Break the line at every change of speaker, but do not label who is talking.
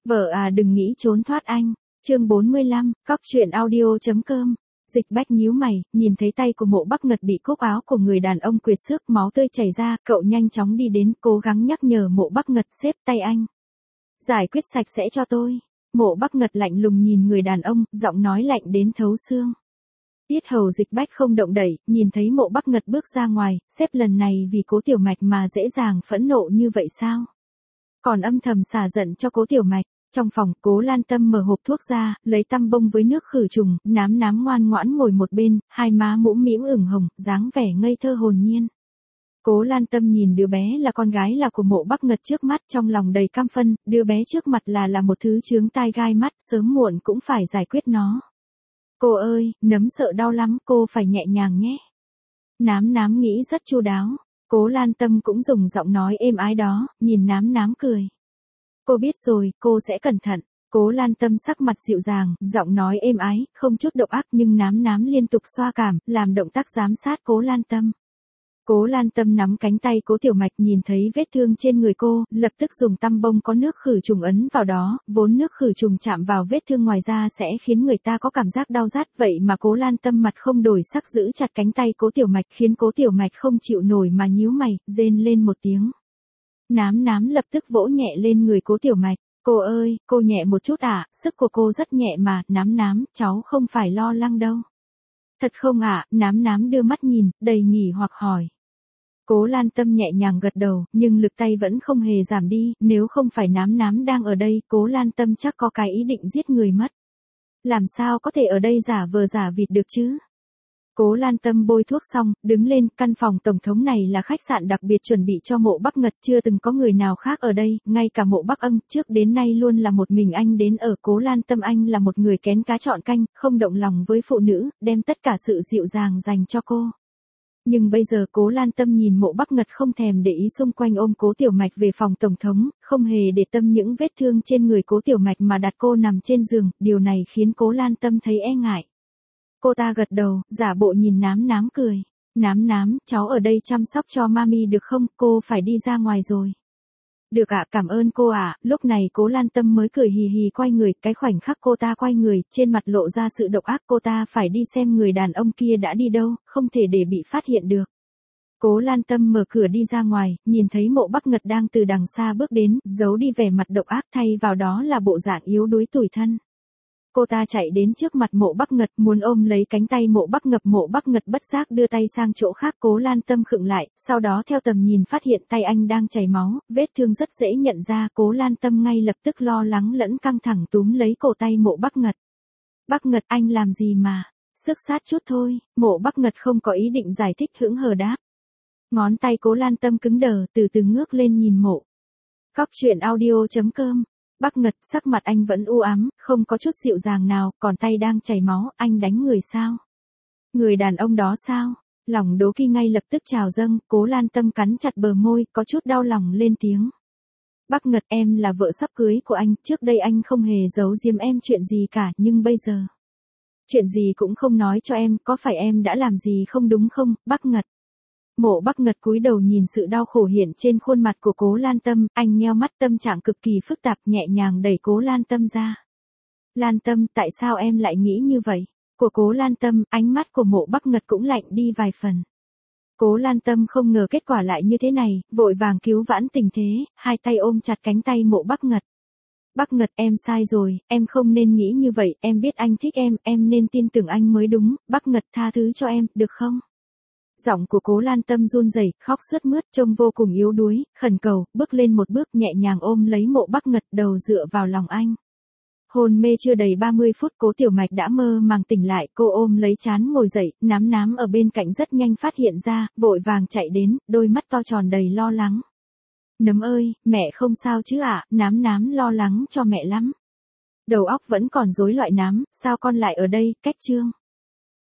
Vợ à đừng nghĩ trốn thoát anh. Chương 45, cóc truyện audio.com. Dịch Bách nhíu mày, nhìn thấy tay của Mộ Bắc Ngật bị cúc áo của người đàn ông quệt xước, máu tươi chảy ra, cậu nhanh chóng đi đến, cố gắng nhắc nhở Mộ Bắc Ngật xếp tay anh. Giải quyết sạch sẽ cho tôi. Mộ Bắc Ngật lạnh lùng nhìn người đàn ông, giọng nói lạnh đến thấu xương. Tiết hầu Dịch Bách không động đậy, nhìn thấy Mộ Bắc Ngật bước ra ngoài, xếp lần này vì Cố Tiểu Mạch mà dễ dàng phẫn nộ như vậy sao? Còn âm thầm xả giận cho Cố Tiểu Mạch. Trong phòng, Cố Lan Tâm mở hộp thuốc ra, lấy tăm bông với nước khử trùng, nám ngoan ngoãn ngồi một bên, hai má mũm mĩm ửng hồng, dáng vẻ ngây thơ hồn nhiên. Cố Lan Tâm nhìn đứa bé là con gái là của Mộ Bắc Ngật trước mắt, trong lòng đầy căm phân, đứa bé trước mặt là một thứ chướng tai gai mắt, sớm muộn cũng phải giải quyết nó. Cô ơi, nấm sợ đau lắm, cô phải nhẹ nhàng nhé. Nám nghĩ rất chu đáo. Cố Lan Tâm cũng dùng giọng nói êm ái đó, nhìn nám cười. Cô biết rồi, cô sẽ cẩn thận. Cố Lan Tâm sắc mặt dịu dàng, giọng nói êm ái, không chút độc ác nhưng nám liên tục xoa cảm, làm động tác giám sát Cố Lan Tâm. Cố Lan Tâm nắm cánh tay Cố Tiểu Mạch nhìn thấy vết thương trên người cô, lập tức dùng tăm bông có nước khử trùng ấn vào đó, vốn nước khử trùng chạm vào vết thương ngoài da sẽ khiến người ta có cảm giác đau rát, vậy mà Cố Lan Tâm mặt không đổi sắc giữ chặt cánh tay Cố Tiểu Mạch khiến Cố Tiểu Mạch không chịu nổi mà nhíu mày, rên lên một tiếng. Nám lập tức vỗ nhẹ lên người Cố Tiểu Mạch. Cô ơi, cô nhẹ một chút à, sức của cô rất nhẹ mà, nám, cháu không phải lo lắng đâu. Thật không ạ, nám đưa mắt nhìn, đầy nghỉ hoặc hỏi. Cố Lan Tâm nhẹ nhàng gật đầu, nhưng lực tay vẫn không hề giảm đi, nếu không phải nám đang ở đây, Cố Lan Tâm chắc có cái ý định giết người mất. Làm sao có thể ở đây giả vờ giả vịt được chứ? Cố Lan Tâm bôi thuốc xong, đứng lên, căn phòng tổng thống này là khách sạn đặc biệt chuẩn bị cho Mộ Bắc Ngật, chưa từng có người nào khác ở đây, ngay cả Mộ Bắc Ân, trước đến nay luôn là một mình anh đến ở. Cố Lan Tâm anh là một người kén cá chọn canh, không động lòng với phụ nữ, đem tất cả sự dịu dàng dành cho cô. Nhưng bây giờ Cố Lan Tâm nhìn Mộ Bắc Ngật không thèm để ý xung quanh ôm Cố Tiểu Mạch về phòng tổng thống, không hề để tâm những vết thương trên người Cố Tiểu Mạch mà đặt cô nằm trên giường, điều này khiến Cố Lan Tâm thấy e ngại. Cô ta gật đầu, giả bộ nhìn nám cười. Nám, cháu ở đây chăm sóc cho mami được không, cô phải đi ra ngoài rồi. Được ạ, cảm ơn cô ạ. Lúc này Cố Lan Tâm mới cười hì hì quay người, cái khoảnh khắc cô ta quay người, trên mặt lộ ra sự độc ác, cô ta phải đi xem người đàn ông kia đã đi đâu, không thể để bị phát hiện được. Cố Lan Tâm mở cửa đi ra ngoài, nhìn thấy Mộ Bắc Ngật đang từ đằng xa bước đến, giấu đi vẻ mặt độc ác thay vào đó là bộ dạng yếu đuối tủi thân. Cô ta chạy đến trước mặt Mộ Bắc Ngật, muốn ôm lấy cánh tay Mộ Bắc Ngật bất giác đưa tay sang chỗ khác. Cố Lan Tâm khựng lại, sau đó theo tầm nhìn phát hiện tay anh đang chảy máu, vết thương rất dễ nhận ra. Cố Lan Tâm ngay lập tức lo lắng lẫn căng thẳng túm lấy cổ tay Mộ Bắc Ngật. Bắc Ngật anh làm gì mà, xước sát chút thôi. Mộ Bắc Ngật không có ý định giải thích, hững hờ đáp. Ngón tay Cố Lan Tâm cứng đờ, từ từ ngước lên nhìn Mộ. Cóc truyện audio.com. Bắc Ngật, sắc mặt anh vẫn u ám, không có chút dịu dàng nào, còn tay đang chảy máu, anh đánh người sao? Người đàn ông đó sao? Lòng đố kỵ ngay lập tức trào dâng, Cố Lan Tâm cắn chặt bờ môi, có chút đau lòng lên tiếng. Bắc Ngật, em là vợ sắp cưới của anh, trước đây anh không hề giấu giếm em chuyện gì cả, nhưng bây giờ. Chuyện gì cũng không nói cho em, có phải em đã làm gì không đúng không, Bắc Ngật? Mộ Bắc Ngật cúi đầu nhìn sự đau khổ hiện trên khuôn mặt của Cố Lan Tâm, anh nheo mắt, tâm trạng cực kỳ phức tạp, nhẹ nhàng đẩy Cố Lan Tâm ra. Lan Tâm, tại sao em lại nghĩ như vậy? Của Cố Lan Tâm, ánh mắt của Mộ Bắc Ngật cũng lạnh đi vài phần. Cố Lan Tâm không ngờ kết quả lại như thế này, vội vàng cứu vãn tình thế, hai tay ôm chặt cánh tay Mộ Bắc Ngật. Bắc Ngật, em sai rồi, em không nên nghĩ như vậy, em biết anh thích em nên tin tưởng anh mới đúng, Bắc Ngật tha thứ cho em, được không? Giọng của Cố Lan Tâm run rẩy, khóc sướt mướt, trông vô cùng yếu đuối, khẩn cầu, bước lên một bước nhẹ nhàng ôm lấy Mộ Bắc Ngật, đầu dựa vào lòng anh. Hôn mê chưa đầy 30 phút, Cố Tiểu Mạch đã mơ màng tỉnh lại, cô ôm lấy trán ngồi dậy, nám ở bên cạnh rất nhanh phát hiện ra, vội vàng chạy đến, đôi mắt to tròn đầy lo lắng. Nấm ơi, mẹ không sao chứ ạ? Nám lo lắng cho mẹ lắm. Đầu óc vẫn còn rối loạn. Nám, sao con lại ở đây, cách chương.